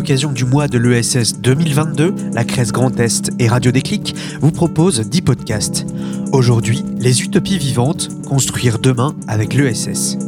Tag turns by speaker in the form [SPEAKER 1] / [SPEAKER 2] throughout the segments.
[SPEAKER 1] l'occasion du mois de l'ESS 2022, la Crèce Grand Est et Radio Déclic vous proposent 10 podcasts. Aujourd'hui, les utopies vivantes, construire demain avec l'ESS.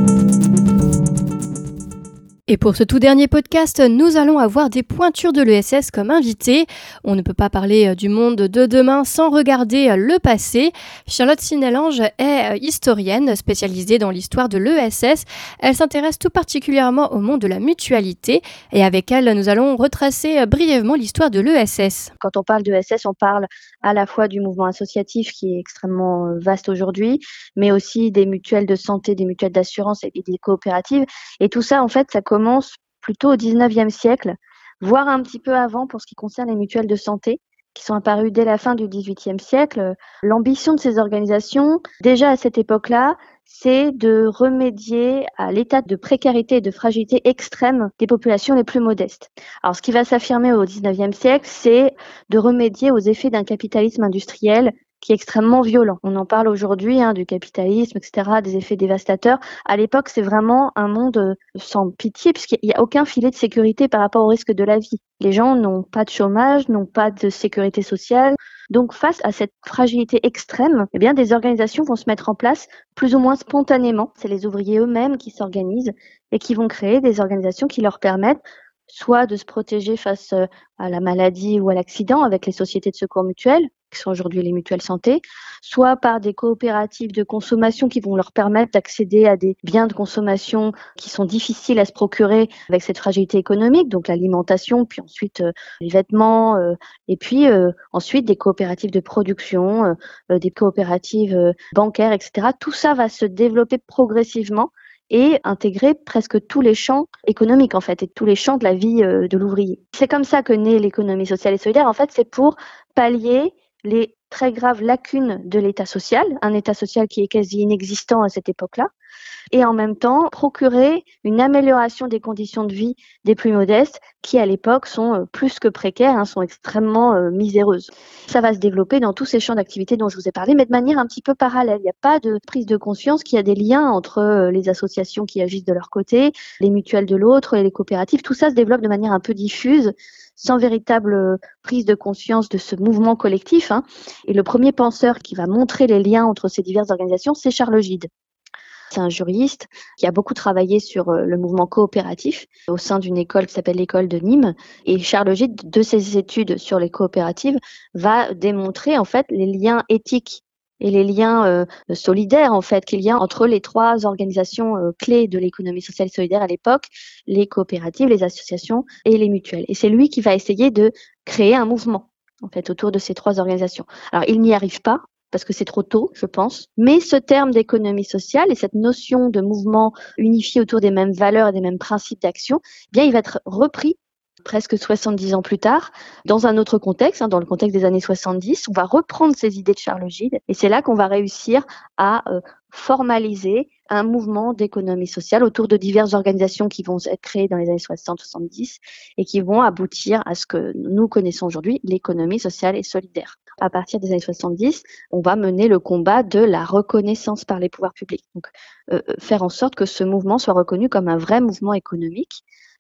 [SPEAKER 2] Et pour ce tout dernier podcast, nous allons avoir des pointures de l'ESS comme invités. On ne peut pas parler du monde de demain sans regarder le passé. Charlotte Sinellange est historienne spécialisée dans l'histoire de l'ESS. Elle s'intéresse tout particulièrement au monde de la mutualité. Et avec elle, nous allons retracer brièvement l'histoire de l'ESS.
[SPEAKER 3] Quand on parle d'ESS, on parle à la fois du mouvement associatif qui est extrêmement vaste aujourd'hui, mais aussi des mutuelles de santé, des mutuelles d'assurance et des coopératives. Et tout ça, en fait, ça commence plutôt au 19e siècle, voire un petit peu avant pour ce qui concerne les mutuelles de santé, qui sont apparues dès la fin du 18e siècle. L'ambition de ces organisations, déjà à cette époque-là, c'est de remédier à l'état de précarité et de fragilité extrême des populations les plus modestes. Alors, ce qui va s'affirmer au 19e siècle, c'est de remédier aux effets d'un capitalisme industriel qui est extrêmement violent. On en parle aujourd'hui, du capitalisme, etc., des effets dévastateurs. À l'époque, c'est vraiment un monde sans pitié, puisqu'il n'y a aucun filet de sécurité par rapport au risque de la vie. Les gens n'ont pas de chômage, n'ont pas de sécurité sociale. Donc, face à cette fragilité extrême, des organisations vont se mettre en place plus ou moins spontanément. C'est les ouvriers eux-mêmes qui s'organisent et qui vont créer des organisations qui leur permettent soit de se protéger face à la maladie ou à l'accident avec les sociétés de secours mutuels, qui sont aujourd'hui les mutuelles santé, soit par des coopératives de consommation qui vont leur permettre d'accéder à des biens de consommation qui sont difficiles à se procurer avec cette fragilité économique, donc l'alimentation, puis ensuite les vêtements, et puis ensuite des coopératives de production, des coopératives bancaires, etc. Tout ça va se développer progressivement et intégrer presque tous les champs économiques, en fait, et tous les champs de la vie de l'ouvrier. C'est comme ça que naît l'économie sociale et solidaire. En fait, c'est pour pallier les très graves lacunes de l'État social, un État social qui est quasi inexistant à cette époque-là, et en même temps procurer une amélioration des conditions de vie des plus modestes qui, à l'époque, sont plus que précaires, sont extrêmement miséreuses. Ça va se développer dans tous ces champs d'activité dont je vous ai parlé, mais de manière un petit peu parallèle. Il n'y a pas de prise de conscience qu'il y a des liens entre les associations qui agissent de leur côté, les mutuelles de l'autre, et les coopératives. Tout ça se développe de manière un peu diffuse, sans véritable prise de conscience de ce mouvement collectif. Et le premier penseur qui va montrer les liens entre ces diverses organisations, c'est Charles Gide. C'est un juriste qui a beaucoup travaillé sur le mouvement coopératif au sein d'une école qui s'appelle l'école de Nîmes. Et Charles Gide, de ses études sur les coopératives, va démontrer en fait les liens éthiques et les liens solidaires en fait qu'il y a entre les trois organisations clés de l'économie sociale et solidaire à l'époque, les coopératives, les associations et les mutuelles. Et c'est lui qui va essayer de créer un mouvement en fait autour de ces trois organisations. Alors il n'y arrive pas parce que c'est trop tôt, je pense, mais ce terme d'économie sociale et cette notion de mouvement unifié autour des mêmes valeurs et des mêmes principes d'action, il va être repris presque 70 ans plus tard, dans un autre contexte, dans le contexte des années 70, on va reprendre ces idées de Charles Gide et c'est là qu'on va réussir à formaliser un mouvement d'économie sociale autour de diverses organisations qui vont être créées dans les années 60-70 et qui vont aboutir à ce que nous connaissons aujourd'hui, l'économie sociale et solidaire. À partir des années 70, on va mener le combat de la reconnaissance par les pouvoirs publics. Donc, faire en sorte que ce mouvement soit reconnu comme un vrai mouvement économique.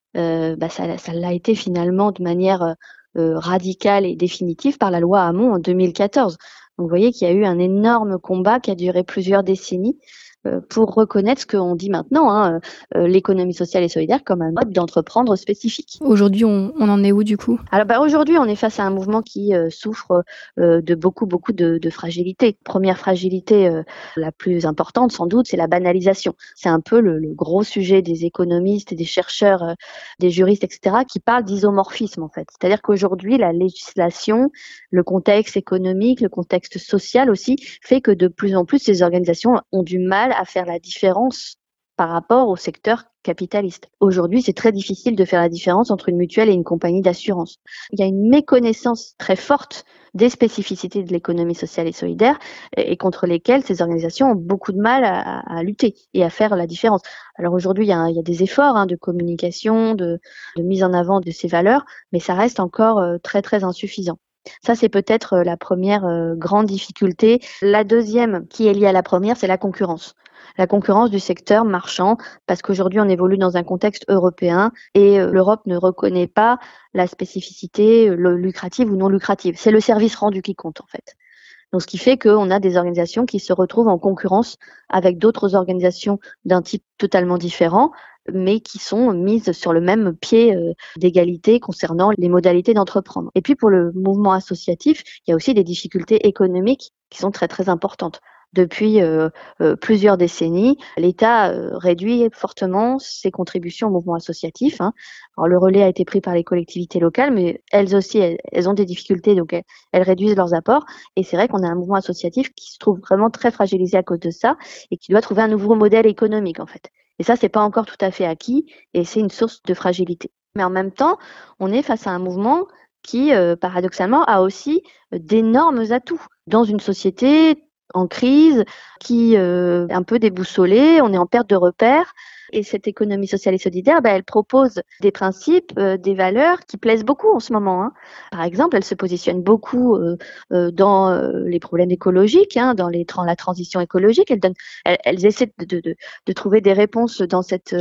[SPEAKER 3] Ça l'a été finalement de manière radicale et définitive par la loi Hamon en 2014. Donc vous voyez qu'il y a eu un énorme combat qui a duré plusieurs décennies pour reconnaître ce qu'on dit maintenant, l'économie sociale et solidaire comme un mode d'entreprendre spécifique.
[SPEAKER 2] Aujourd'hui, on en est où du coup ?
[SPEAKER 3] Alors aujourd'hui, on est face à un mouvement qui souffre de beaucoup de fragilité. Première fragilité, la plus importante sans doute, c'est la banalisation. C'est un peu le gros sujet des économistes et des chercheurs, des juristes, etc., qui parlent d'isomorphisme en fait. C'est-à-dire qu'aujourd'hui, la législation, le contexte économique, le contexte social aussi, fait que de plus en plus ces organisations ont du mal à faire la différence par rapport au secteur capitaliste. Aujourd'hui, c'est très difficile de faire la différence entre une mutuelle et une compagnie d'assurance. Il y a une méconnaissance très forte des spécificités de l'économie sociale et solidaire et contre lesquelles ces organisations ont beaucoup de mal à lutter et à faire la différence. Alors aujourd'hui, il y a des efforts de communication, de mise en avant de ces valeurs, mais ça reste encore très très insuffisant. Ça, c'est peut-être la première grande difficulté. La deuxième, qui est liée à la première, c'est la concurrence. La concurrence du secteur marchand, parce qu'aujourd'hui, on évolue dans un contexte européen et l'Europe ne reconnaît pas la spécificité lucrative ou non lucrative. C'est le service rendu qui compte, en fait. Donc, ce qui fait qu'on a des organisations qui se retrouvent en concurrence avec d'autres organisations d'un type totalement différent, mais qui sont mises sur le même pied d'égalité concernant les modalités d'entreprendre. Et puis, pour le mouvement associatif, il y a aussi des difficultés économiques qui sont très, très importantes. Depuis plusieurs décennies, l'État réduit fortement ses contributions au mouvement associatif. Alors, le relais a été pris par les collectivités locales, mais elles aussi, elles ont des difficultés, donc elles réduisent leurs apports. Et c'est vrai qu'on a un mouvement associatif qui se trouve vraiment très fragilisé à cause de ça et qui doit trouver un nouveau modèle économique, en fait. Et ça, c'est pas encore tout à fait acquis et c'est une source de fragilité. Mais en même temps, on est face à un mouvement qui, paradoxalement, a aussi d'énormes atouts dans une société en crise, qui est un peu déboussolée, on est en perte de repères. Et cette économie sociale et solidaire, elle propose des principes, des valeurs qui plaisent beaucoup en ce moment. Par exemple, elle se positionne beaucoup dans les problèmes écologiques, dans la transition écologique. Elles essaient de trouver des réponses dans cette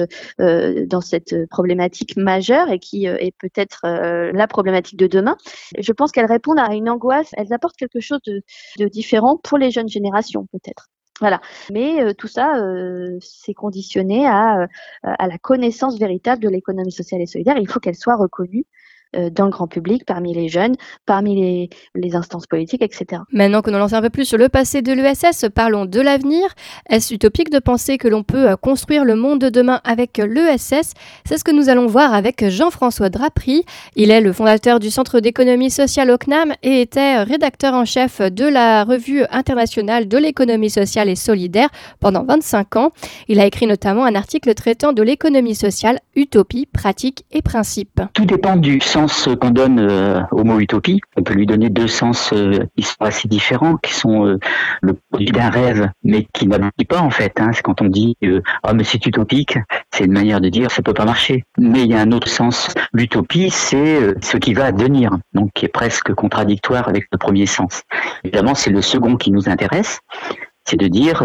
[SPEAKER 3] problématique majeure et qui est peut-être la problématique de demain. Je pense qu'elles répondent à une angoisse, elles apportent quelque chose de différent pour les jeunes générations peut-être. Voilà. Mais tout ça, c'est conditionné à la connaissance véritable de l'économie sociale et solidaire. Il faut qu'elle soit reconnue dans le grand public, parmi les jeunes, parmi les instances politiques, etc.
[SPEAKER 2] Maintenant que l'on en sait un peu plus sur le passé de l'ESS, parlons de l'avenir. Est-ce utopique de penser que l'on peut construire le monde de demain avec l'ESS ? C'est ce que nous allons voir avec Jean-François Drapry. Il est le fondateur du Centre d'économie sociale au CNAM et était rédacteur en chef de la revue internationale de l'économie sociale et solidaire pendant 25 ans. Il a écrit notamment un article traitant de l'économie sociale, utopie, pratique et principe.
[SPEAKER 4] Tout dépend du sens qu'on donne au mot utopie. On peut lui donner deux sens qui sont assez différents, qui sont le produit d'un rêve, mais qui n'aboutit pas en fait. C'est quand on dit mais c'est utopique, c'est une manière de dire ça peut pas marcher. Mais il y a un autre sens. L'utopie, c'est ce qui va advenir, donc qui est presque contradictoire avec le premier sens. Évidemment, c'est le second qui nous intéresse. C'est de dire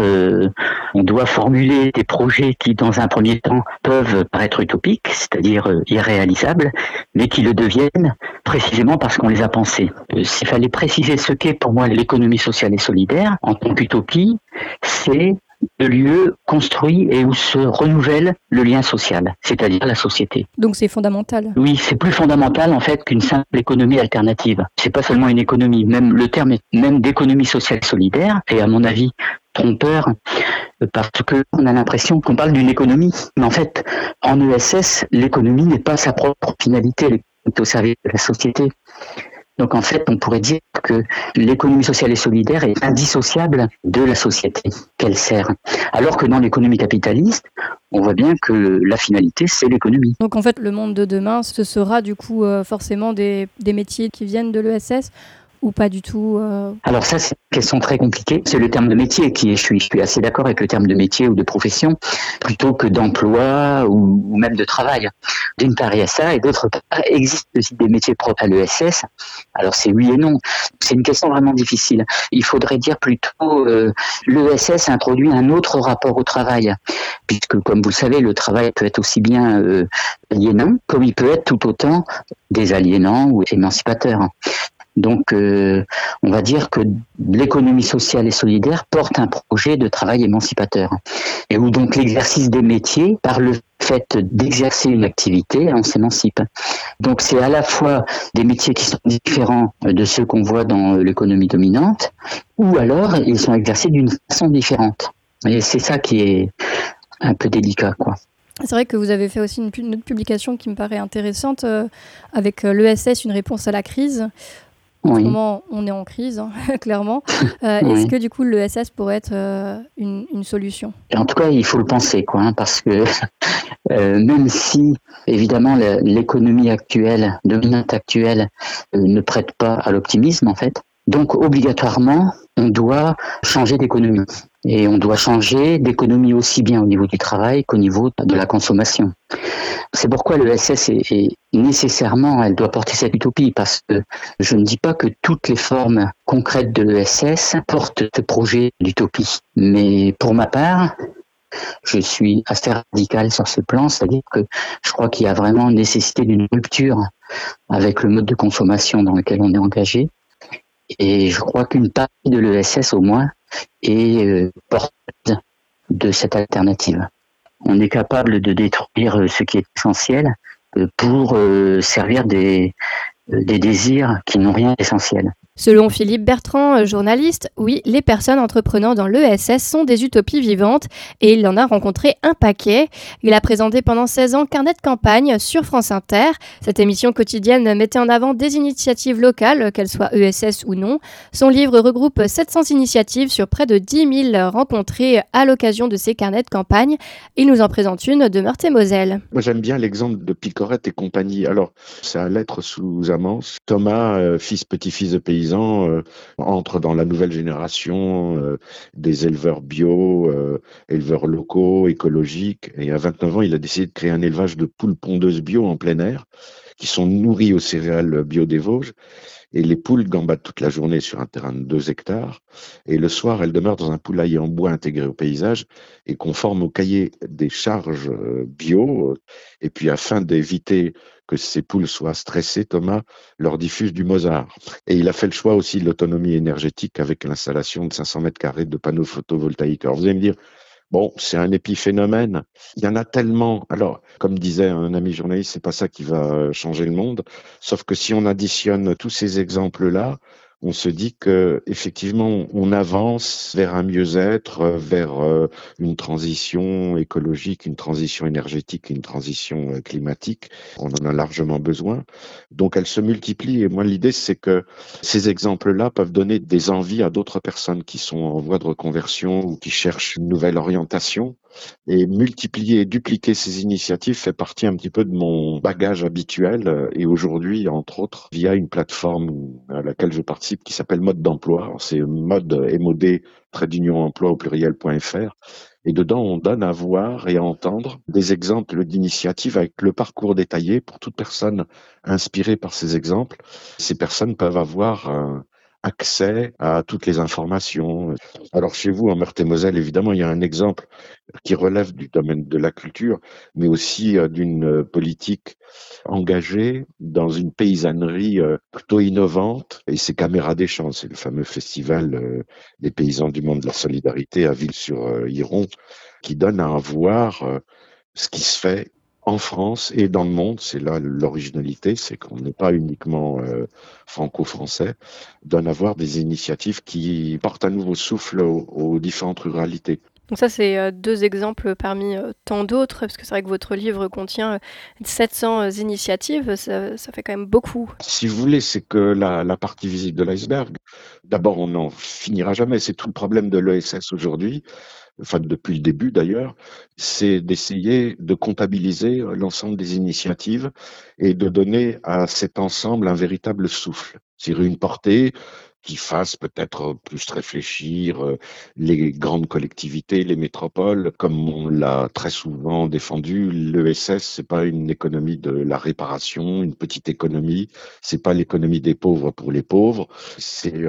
[SPEAKER 4] on doit formuler des projets qui, dans un premier temps, peuvent paraître utopiques, c'est-à-dire irréalisables, mais qui le deviennent précisément parce qu'on les a pensés. S'il fallait préciser ce qu'est pour moi l'économie sociale et solidaire, en tant qu'utopie, c'est le lieu construit et où se renouvelle le lien social, c'est-à-dire la société.
[SPEAKER 2] Donc c'est fondamental.
[SPEAKER 4] Oui, c'est plus fondamental en fait qu'une simple économie alternative. C'est pas seulement une économie, même le terme même d'économie sociale solidaire est à mon avis trompeur parce que on a l'impression qu'on parle d'une économie, mais en fait en ESS l'économie n'est pas sa propre finalité, elle est au service de la société. Donc en fait, on pourrait dire que l'économie sociale et solidaire est indissociable de la société qu'elle sert. Alors que dans l'économie capitaliste, on voit bien que la finalité, c'est l'économie.
[SPEAKER 2] Donc en fait, le monde de demain, ce sera du coup forcément des métiers qui viennent de l'ESS ou pas du tout
[SPEAKER 4] Alors ça, c'est une question très compliquée. C'est le terme de métier qui est, je suis assez d'accord avec le terme de métier ou de profession, plutôt que d'emploi ou même de travail. D'une part, il y a ça, et d'autre part, existe aussi des métiers propres à l'ESS. Alors c'est oui et non. C'est une question vraiment difficile. Il faudrait dire plutôt l'ESS introduit un autre rapport au travail, puisque comme vous le savez, le travail peut être aussi bien aliénant, comme il peut être tout autant désaliénant ou émancipateur. Donc, on va dire que l'économie sociale et solidaire porte un projet de travail émancipateur. Et où donc l'exercice des métiers, par le fait d'exercer une activité, on s'émancipe. Donc, c'est à la fois des métiers qui sont différents de ceux qu'on voit dans l'économie dominante, ou alors ils sont exercés d'une façon différente. Et c'est ça qui est un peu délicat, quoi.
[SPEAKER 2] C'est vrai que vous avez fait aussi une autre publication qui me paraît intéressante avec l'ESS, une réponse à la crise. En ce moment, on est en crise, clairement. Oui. Est-ce que du coup, l'ESS pourrait être une solution ?
[SPEAKER 4] En tout cas, il faut le penser, parce que même si, évidemment, l'économie actuelle, dominante actuelle, ne prête pas à l'optimisme, en fait, donc obligatoirement, on doit changer d'économie. Et on doit changer d'économie aussi bien au niveau du travail qu'au niveau de la consommation. C'est pourquoi l'ESS est nécessairement, elle doit porter cette utopie, parce que je ne dis pas que toutes les formes concrètes de l'ESS portent ce projet d'utopie. Mais pour ma part, je suis assez radical sur ce plan, c'est-à-dire que je crois qu'il y a vraiment nécessité d'une rupture avec le mode de consommation dans lequel on est engagé. Et je crois qu'une partie de l'ESS, au moins, est porteuse de cette alternative. On est capable de détruire ce qui est essentiel pour servir des désirs qui n'ont rien d'essentiel.
[SPEAKER 2] Selon Philippe Bertrand, journaliste, oui, les personnes entreprenant dans l'ESS sont des utopies vivantes et il en a rencontré un paquet. Il a présenté pendant 16 ans Carnet de campagne sur France Inter. Cette émission quotidienne mettait en avant des initiatives locales, qu'elles soient ESS ou non. Son livre regroupe 700 initiatives sur près de 10 000 rencontrées à l'occasion de ces carnets de campagne. Il nous en présente une de Meurthe-et-Moselle.
[SPEAKER 5] Moi, j'aime bien l'exemple de Picorette et compagnie. Alors, c'est à lettres sous amance. Thomas, fils, petit-fils de paysan, entre dans la nouvelle génération des éleveurs bio, éleveurs locaux, écologiques. Et à 29 ans, il a décidé de créer un élevage de poules pondeuses bio en plein air, qui sont nourries aux céréales bio des Vosges. Et les poules gambadent toute la journée sur un terrain de 2 hectares. Et le soir, elles demeurent dans un poulailler en bois intégré au paysage et conforme au cahier des charges bio. Et puis, afin d'éviter que ces poules soient stressées, Thomas leur diffuse du Mozart. Et il a fait le choix aussi de l'autonomie énergétique avec l'installation de 500 mètres carrés de panneaux photovoltaïques. Alors, vous allez me dire, bon, c'est un épiphénomène. Il y en a tellement. Alors, comme disait un ami journaliste, c'est pas ça qui va changer le monde. Sauf que si on additionne tous ces exemples-là, on se dit que effectivement, on avance vers un mieux-être, vers une transition écologique, une transition énergétique, une transition climatique. On en a largement besoin. Donc, elles se multiplient. Et moi, l'idée, c'est que ces exemples-là peuvent donner des envies à d'autres personnes qui sont en voie de reconversion ou qui cherchent une nouvelle orientation. Et multiplier et dupliquer ces initiatives fait partie un petit peu de mon bagage habituel. Et aujourd'hui, entre autres, via une plateforme à laquelle je participe qui s'appelle Mode d'emploi. Alors, c'est mode MOD _emploi au pluriel.fr. Et dedans, on donne à voir et à entendre des exemples d'initiatives avec le parcours détaillé pour toute personne inspirée par ces exemples. Ces personnes peuvent avoir accès à toutes les informations. Alors chez vous, en Meurthe-et-Moselle, évidemment, il y a un exemple qui relève du domaine de la culture, mais aussi d'une politique engagée dans une paysannerie plutôt innovante. Et c'est Caméra des Champs, c'est le fameux festival des paysans du monde de la solidarité à Ville-sur-Yron, qui donne à voir ce qui se fait en France et dans le monde. C'est là l'originalité, c'est qu'on n'est pas uniquement franco-français, donne à voir des initiatives qui portent un nouveau souffle aux différentes ruralités.
[SPEAKER 2] Donc ça, c'est 2 exemples parmi tant d'autres, parce que c'est vrai que votre livre contient 700 initiatives, ça fait quand même beaucoup.
[SPEAKER 5] Si vous voulez, c'est que la partie visible de l'iceberg, d'abord, on n'en finira jamais. C'est tout le problème de l'ESS aujourd'hui, enfin depuis le début d'ailleurs, c'est d'essayer de comptabiliser l'ensemble des initiatives et de donner à cet ensemble un véritable souffle, c'est-à-dire une portée qui fasse peut-être plus réfléchir les grandes collectivités, les métropoles, comme on l'a très souvent défendu. L'ESS, c'est pas une économie de la réparation, une petite économie, c'est pas l'économie des pauvres pour les pauvres, c'est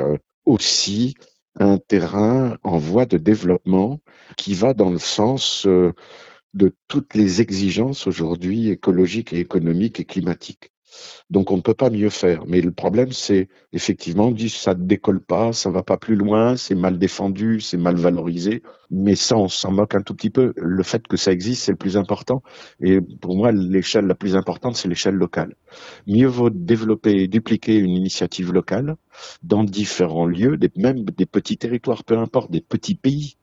[SPEAKER 5] aussi un terrain en voie de développement qui va dans le sens de toutes les exigences aujourd'hui écologiques et économiques et climatiques. Donc on ne peut pas mieux faire. Mais le problème, c'est effectivement, on dit ça ne décolle pas, ça ne va pas plus loin, c'est mal défendu, c'est mal valorisé. Mais ça, on s'en moque un tout petit peu. Le fait que ça existe, c'est le plus important. Et pour moi, l'échelle la plus importante, c'est l'échelle locale. Mieux vaut développer et dupliquer une initiative locale dans différents lieux, même des petits territoires, peu importe, des petits pays.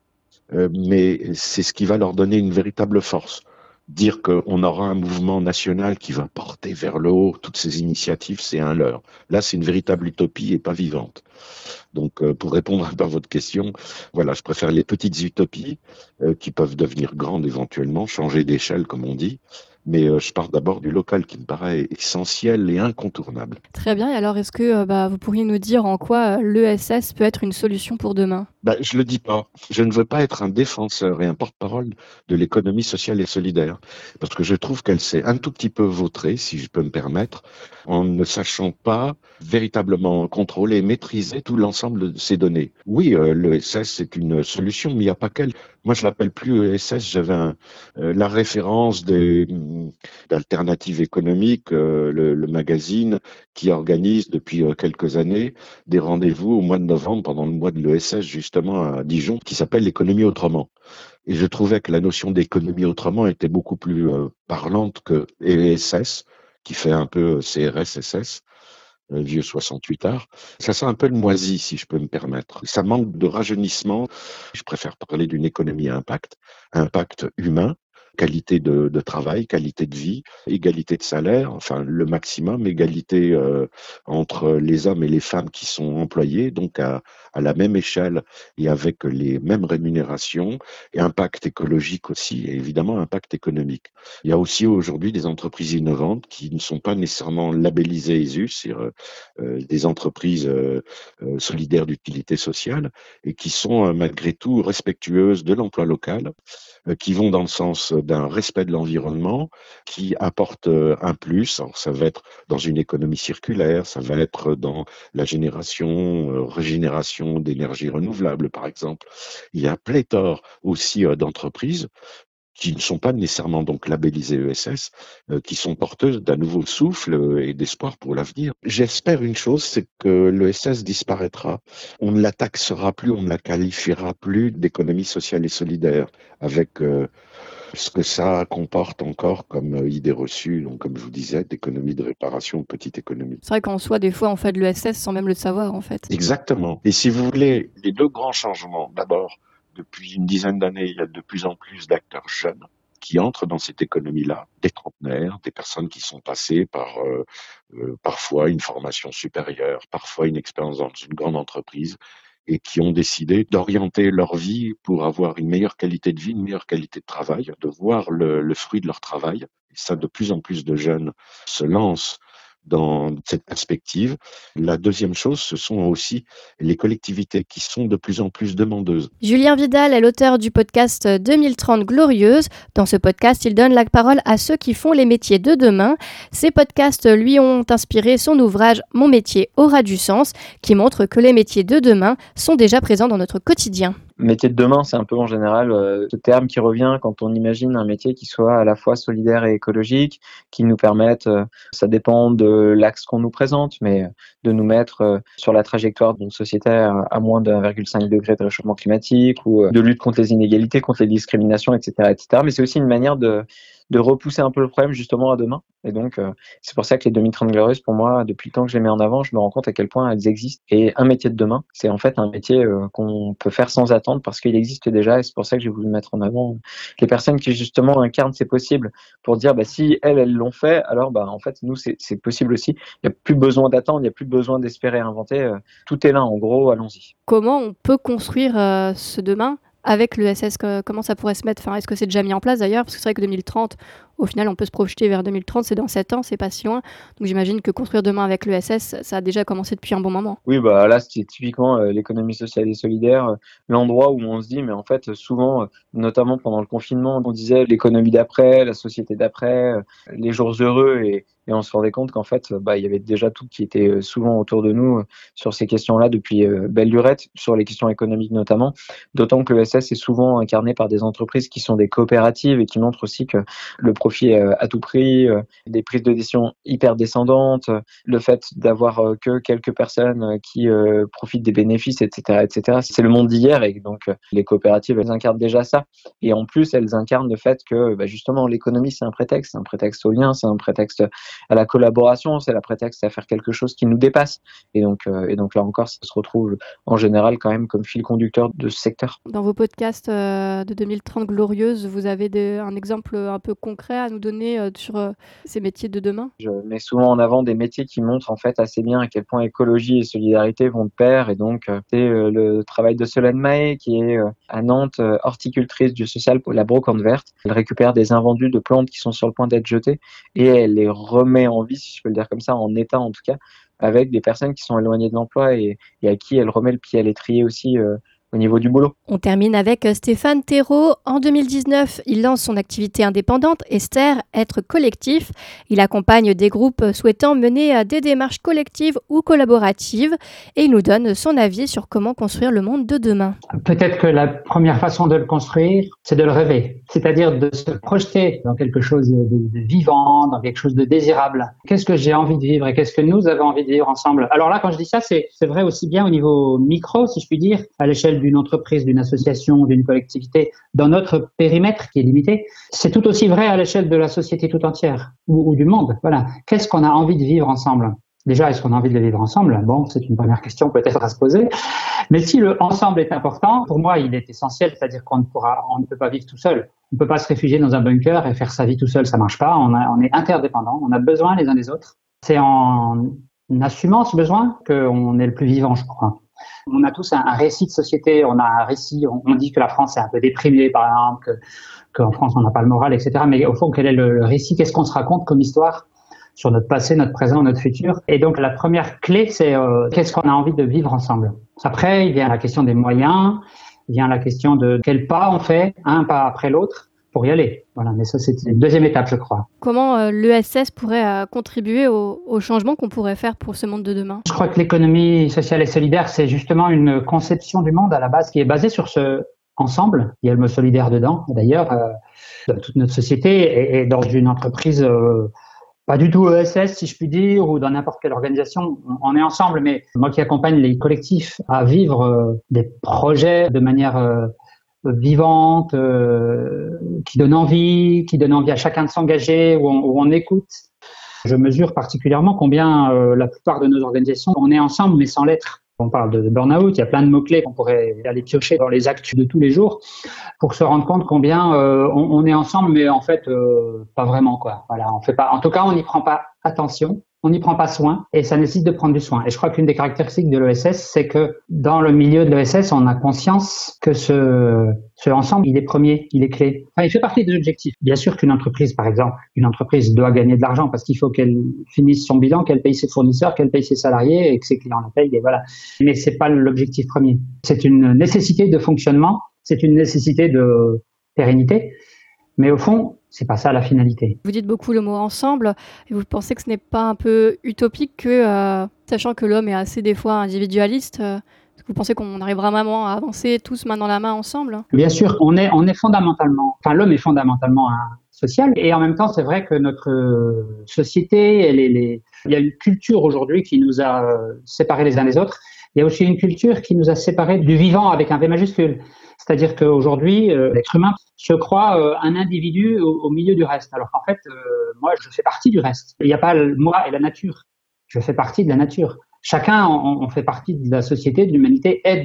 [SPEAKER 5] Mais c'est ce qui va leur donner une véritable force. Dire qu'on aura un mouvement national qui va porter vers le haut toutes ces initiatives, c'est un leurre. Là, c'est une véritable utopie et pas vivante. Donc, pour répondre un peu à votre question, voilà, je préfère les petites utopies qui peuvent devenir grandes éventuellement, changer d'échelle, comme on dit. Mais je pars d'abord du local qui me paraît essentiel et incontournable.
[SPEAKER 2] Très bien, et alors est-ce que vous pourriez nous dire en quoi l'ESS peut être une solution pour demain?
[SPEAKER 5] Je le dis pas. Je ne veux pas être un défenseur et un porte-parole de l'économie sociale et solidaire, parce que je trouve qu'elle s'est un tout petit peu vautrée, si je peux me permettre, en ne sachant pas véritablement contrôler et maîtriser tout l'ensemble de ces données. Oui, l'ESS c'est une solution, mais il n'y a pas qu'elle. Moi, je l'appelle plus ESS. J'avais la référence d'Alternatives économiques, le magazine qui organise depuis quelques années des rendez-vous au mois de novembre, pendant le mois de l'ESS, justement à Dijon, qui s'appelle l'économie autrement. Et je trouvais que la notion d'économie autrement était beaucoup plus parlante que ESS, qui fait un peu CRS-SS, vieux 68ard. Ça sent un peu le moisi, si je peux me permettre. Ça manque de rajeunissement. Je préfère parler d'une économie à impact humain, qualité de travail, qualité de vie, égalité de salaire, enfin le maximum, égalité entre les hommes et les femmes qui sont employés, donc à la même échelle et avec les mêmes rémunérations, et impact écologique aussi, et évidemment impact économique. Il y a aussi aujourd'hui des entreprises innovantes qui ne sont pas nécessairement labellisées ESUS, c'est-à-dire des entreprises solidaires d'utilité sociale, et qui sont malgré tout respectueuses de l'emploi local, qui vont dans le sens d'un respect de l'environnement, qui apportent un plus. Alors, ça va être dans une économie circulaire, ça va être dans la régénération d'énergie renouvelable, par exemple. Il y a pléthore aussi d'entreprises qui ne sont pas nécessairement donc labellisées ESS, qui sont porteuses d'un nouveau souffle et d'espoir pour l'avenir. J'espère une chose, c'est que l'ESS disparaîtra. On ne la taxera plus, on ne la qualifiera plus d'économie sociale et solidaire, avec ce que ça comporte encore comme idée reçue, donc comme je vous disais, d'économie de réparation, petite économie.
[SPEAKER 2] C'est vrai qu'en soi, des fois, on fait de l'ESS sans même le savoir, en fait.
[SPEAKER 5] Exactement. Et si vous voulez, les deux grands changements, d'abord, depuis une dizaine d'années, il y a de plus en plus d'acteurs jeunes qui entrent dans cette économie-là, des trentenaires, des personnes qui sont passées par parfois une formation supérieure, parfois une expérience dans une grande entreprise, et qui ont décidé d'orienter leur vie pour avoir une meilleure qualité de vie, une meilleure qualité de travail, de voir le fruit de leur travail. Et ça, de plus en plus de jeunes se lancent dans cette perspective. La deuxième chose, ce sont aussi les collectivités qui sont de plus en plus demandeuses.
[SPEAKER 2] Julien Vidal est l'auteur du podcast 2030 Glorieuse. Dans ce podcast, il donne la parole à ceux qui font les métiers de demain. Ces podcasts lui ont inspiré son ouvrage « Mon métier aura du sens » qui montre que les métiers de demain sont déjà présents dans notre quotidien.
[SPEAKER 6] Métier de demain, c'est un peu en général ce terme qui revient quand on imagine un métier qui soit à la fois solidaire et écologique, qui nous permette, ça dépend de l'axe qu'on nous présente, mais de nous mettre sur la trajectoire d'une société à moins de 1,5 degré de réchauffement climatique, ou de lutte contre les inégalités, contre les discriminations, etc., etc. Mais c'est aussi une manière de repousser un peu le problème justement à demain. Et donc, c'est pour ça que les 2030 Glorieuses, pour moi, depuis le temps que je les mets en avant, je me rends compte à quel point elles existent. Et un métier de demain, c'est en fait un métier qu'on peut faire sans attendre parce qu'il existe déjà. Et c'est pour ça que j'ai voulu mettre en avant les personnes qui justement incarnent ces possibles pour dire, si elles l'ont fait, alors en fait, nous, c'est possible aussi. Il n'y a plus besoin d'attendre, il n'y a plus besoin d'espérer inventer. Tout est là, en gros, allons-y.
[SPEAKER 2] Comment on peut construire ce demain avec l'ESS, comment ça pourrait se mettre? Est-ce que c'est déjà mis en place d'ailleurs? Parce que c'est vrai que 2030, au final, on peut se projeter vers 2030, c'est dans 7 ans, c'est pas si loin. Donc j'imagine que construire demain avec l'ESS, ça a déjà commencé depuis un bon moment.
[SPEAKER 6] Oui, là, c'est typiquement l'économie sociale et solidaire, l'endroit où on se dit, mais en fait, souvent, notamment pendant le confinement, on disait l'économie d'après, la société d'après, les jours heureux, et on se rendait compte qu'en fait, il y avait déjà tout qui était souvent autour de nous sur ces questions-là depuis belle lurette, sur les questions économiques notamment. D'autant que l'ESS est souvent incarné par des entreprises qui sont des coopératives et qui montrent aussi que le profit à tout prix, des prises de décision hyper descendantes, le fait d'avoir que quelques personnes qui profitent des bénéfices, etc., etc. C'est le monde d'hier, et donc les coopératives, elles incarnent déjà ça. Et en plus, elles incarnent le fait que justement l'économie, c'est un prétexte au lien, c'est un prétexte à la collaboration, c'est la prétexte à faire quelque chose qui nous dépasse. Et donc là encore, ça se retrouve en général quand même comme fil conducteur de ce secteur.
[SPEAKER 2] Dans vos podcasts de 2030 Glorieuse, vous avez un exemple un peu concret à nous donner sur ces métiers de demain?
[SPEAKER 6] Je mets souvent en avant des métiers qui montrent en fait assez bien à quel point écologie et solidarité vont de pair. Et donc, c'est le travail de Solène Mahé, qui est à Nantes, horticultrice du social pour la Brocante Verte. Elle récupère des invendus de plantes qui sont sur le point d'être jetées et elle les remet en vie, si je peux le dire comme ça, en état en tout cas, avec des personnes qui sont éloignées de l'emploi et à qui elle remet le pied à l'étrier aussi au niveau du boulot.
[SPEAKER 2] On termine avec Stéphane Thérault. En 2019, il lance son activité indépendante, Esther, Être collectif. Il accompagne des groupes souhaitant mener des démarches collectives ou collaboratives et il nous donne son avis sur comment construire le monde de demain.
[SPEAKER 7] Peut-être que la première façon de le construire, c'est de le rêver, c'est-à-dire de se projeter dans quelque chose de vivant, dans quelque chose de désirable. Qu'est-ce que j'ai envie de vivre et qu'est-ce que nous avons envie de vivre ensemble? Alors là, quand je dis ça, c'est vrai aussi bien au niveau micro, si je puis dire, à l'échelle d'une entreprise, d'une association, d'une collectivité, dans notre périmètre qui est limité. C'est tout aussi vrai à l'échelle de la société tout entière ou du monde. Voilà. Qu'est-ce qu'on a envie de vivre ensemble? Déjà, est-ce qu'on a envie de le vivre ensemble? Bon, c'est une première question peut-être à se poser. Mais si le ensemble est important, pour moi, il est essentiel, c'est-à-dire qu'on ne peut pas vivre tout seul. On ne peut pas se réfugier dans un bunker et faire sa vie tout seul, ça marche pas. On est interdépendants, on a besoin les uns des autres. C'est en assumant ce besoin qu'on est le plus vivant, je crois. On a tous un récit de société, on a un récit, on dit que la France est un peu déprimée, par exemple, qu'en France on n'a pas le moral, etc. Mais au fond, quel est le récit? Qu'est-ce qu'on se raconte comme histoire sur notre passé, notre présent, notre futur? Et donc la première clé, c'est qu'est-ce qu'on a envie de vivre ensemble. Après, il vient la question des moyens, il vient la question de quel pas on fait, un pas après l'autre, pour y aller. Voilà, mais ça, c'est une deuxième étape, je crois.
[SPEAKER 2] Comment l'ESS pourrait contribuer au changement qu'on pourrait faire pour ce monde de demain? Je
[SPEAKER 7] crois que l'économie sociale et solidaire, c'est justement une conception du monde à la base qui est basée sur ce ensemble. Il y a le mot solidaire dedans, d'ailleurs, dans toute notre société et dans une entreprise pas du tout ESS, si je puis dire, ou dans n'importe quelle organisation, on est ensemble. Mais moi qui accompagne les collectifs à vivre des projets de manière vivante, qui donne envie à chacun de s'engager, où on écoute. Je mesure particulièrement combien la plupart de nos organisations, on est ensemble mais sans l'être. On parle de burn-out, il y a plein de mots-clés qu'on pourrait aller piocher dans les actes de tous les jours pour se rendre compte combien on est ensemble mais en fait pas vraiment quoi. Voilà, on fait pas. En tout cas, on n'y prend pas attention. On n'y prend pas soin et ça nécessite de prendre du soin. Et je crois qu'une des caractéristiques de l'ESS, c'est que dans le milieu de l'ESS, on a conscience que ce ensemble, il est premier, il est clé. Enfin, il fait partie des objectifs. Bien sûr qu'une entreprise, par exemple, doit gagner de l'argent parce qu'il faut qu'elle finisse son bilan, qu'elle paye ses fournisseurs, qu'elle paye ses salariés et que ses clients la payent. Et voilà. Mais c'est pas l'objectif premier. C'est une nécessité de fonctionnement, c'est une nécessité de pérennité. Mais au fond, c'est pas ça la finalité.
[SPEAKER 2] Vous dites beaucoup le mot ensemble et vous pensez que ce n'est pas un peu utopique que, sachant que l'homme est assez des fois individualiste, vous pensez qu'on arrivera vraiment à avancer tous main dans la main ensemble?
[SPEAKER 7] Bien sûr, on est fondamentalement, l'homme est fondamentalement social et en même temps c'est vrai que notre société, il y a une culture aujourd'hui qui nous a séparés les uns des autres. Il y a aussi une culture qui nous a séparés du vivant avec un V majuscule. C'est-à-dire qu'aujourd'hui, l'être humain se croit un individu au milieu du reste. Alors qu'en fait, moi, je fais partie du reste. Il n'y a pas moi et la nature. Je fais partie de la nature. Chacun, on fait partie de la société, de l'humanité et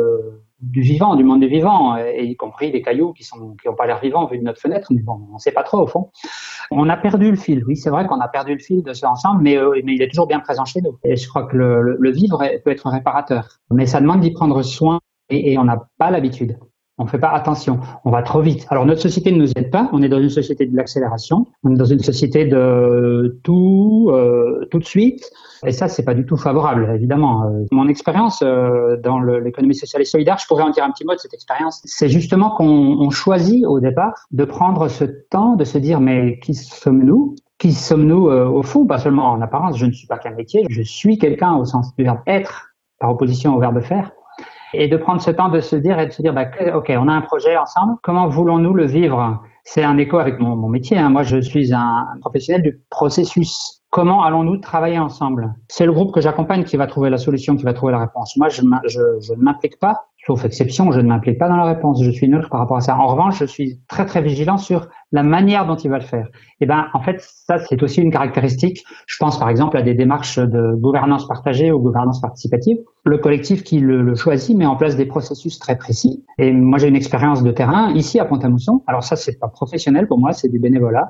[SPEAKER 7] du vivant, du monde des vivants, et y compris des cailloux qui ont pas l'air vivants vu de notre fenêtre, mais bon, on sait pas trop au fond. On a perdu le fil, oui, c'est vrai qu'on a perdu le fil de ce ensemble, mais il est toujours bien présent chez nous. Et je crois que le vivre peut être réparateur, mais ça demande d'y prendre soin et on n'a pas l'habitude. On ne fait pas attention, on va trop vite. Alors notre société ne nous aide pas, on est dans une société de l'accélération, on est dans une société de tout de suite, et ça c'est pas du tout favorable, évidemment. Mon expérience dans l'économie sociale et solidaire, je pourrais en dire un petit mot de cette expérience, c'est justement qu'on choisit au départ de prendre ce temps, de se dire mais qui sommes-nous au fond, pas seulement en apparence, je ne suis pas qu'un métier, je suis quelqu'un au sens du verbe être, par opposition au verbe faire. Et de prendre ce temps de se dire, ok, on a un projet ensemble, comment voulons-nous le vivre? C'est un écho avec mon métier, hein. Moi, je suis un professionnel du processus. Comment allons-nous travailler ensemble? C'est le groupe que j'accompagne qui va trouver la solution, qui va trouver la réponse. Moi, je ne m'implique pas, sauf exception, je ne m'implique pas dans la réponse. Je suis neutre par rapport à ça. En revanche, je suis très, très vigilant sur la manière dont il va le faire. Et en fait, ça, c'est aussi une caractéristique. Je pense, par exemple, à des démarches de gouvernance partagée ou gouvernance participative. Le collectif qui le choisit met en place des processus très précis. Et moi, j'ai une expérience de terrain ici à Pont-à-Mousson. Alors ça, c'est pas professionnel pour moi, c'est du bénévolat.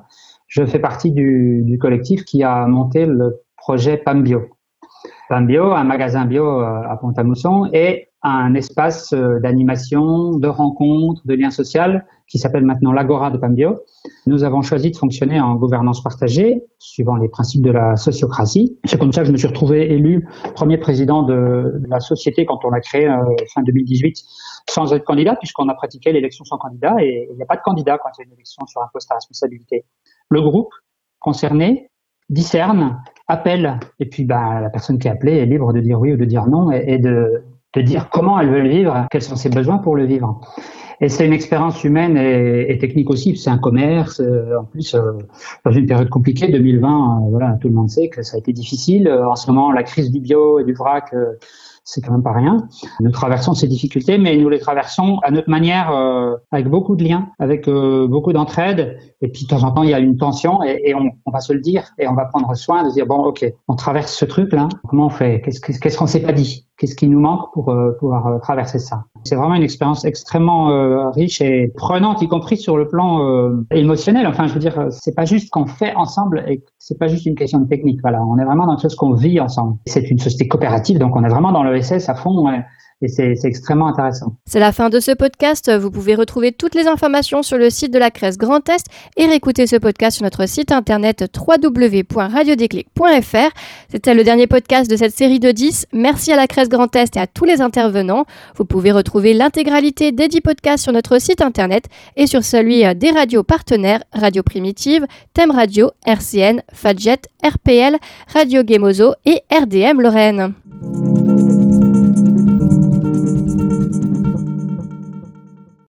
[SPEAKER 7] Je fais partie du collectif qui a monté le projet PAM Bio. PAM Bio, un magasin bio à Pont-à-Mousson et un espace d'animation, de rencontres, de liens sociaux qui s'appelle maintenant l'Agora de PAM Bio. Nous avons choisi de fonctionner en gouvernance partagée, suivant les principes de la sociocratie. C'est comme ça que je me suis retrouvé élu premier président de la société quand on l'a créé fin 2018, sans être candidat, puisqu'on a pratiqué l'élection sans candidat et il n'y a pas de candidat quand il y a une élection sur un poste à responsabilité. Le groupe concerné discerne, appelle, et puis la personne qui est appelée est libre de dire oui ou de dire non et de dire comment elle veut le vivre, quels sont ses besoins pour le vivre. Et c'est une expérience humaine et technique aussi. C'est un commerce. En plus, dans une période compliquée, 2020, tout le monde sait que ça a été difficile. En ce moment, la crise du bio et du vrac, c'est quand même pas rien. Nous traversons ces difficultés, mais nous les traversons à notre manière, avec beaucoup de liens, avec beaucoup d'entraide. Et puis de temps en temps, il y a une tension et on va se le dire et on va prendre soin de dire bon, ok, on traverse ce truc-là. Comment on fait ? Qu'est-ce qu'on s'est pas dit ? Qu'est-ce qui nous manque pour pouvoir traverser ça ? C'est vraiment une expérience extrêmement riche et prenante, y compris sur le plan émotionnel. Enfin, je veux dire, c'est pas juste qu'on fait ensemble et c'est pas juste une question de technique. Voilà, on est vraiment dans quelque chose qu'on vit ensemble. C'est une société coopérative, donc on est vraiment dans l'ESS à fond. Et c'est extrêmement intéressant.
[SPEAKER 2] C'est la fin de ce podcast. Vous pouvez retrouver toutes les informations sur le site de la Crèce Grand Est et réécouter ce podcast sur notre site internet www.radiodéclic.fr. C'était le dernier podcast de cette série de 10. Merci à la Crèce Grand Est et à tous les intervenants. Vous pouvez retrouver l'intégralité des 10 podcasts sur notre site internet et sur celui des radios partenaires Radio Primitive, Thème Radio, RCN, Fadjet, RPL, Radio Gemozo et RDM Lorraine.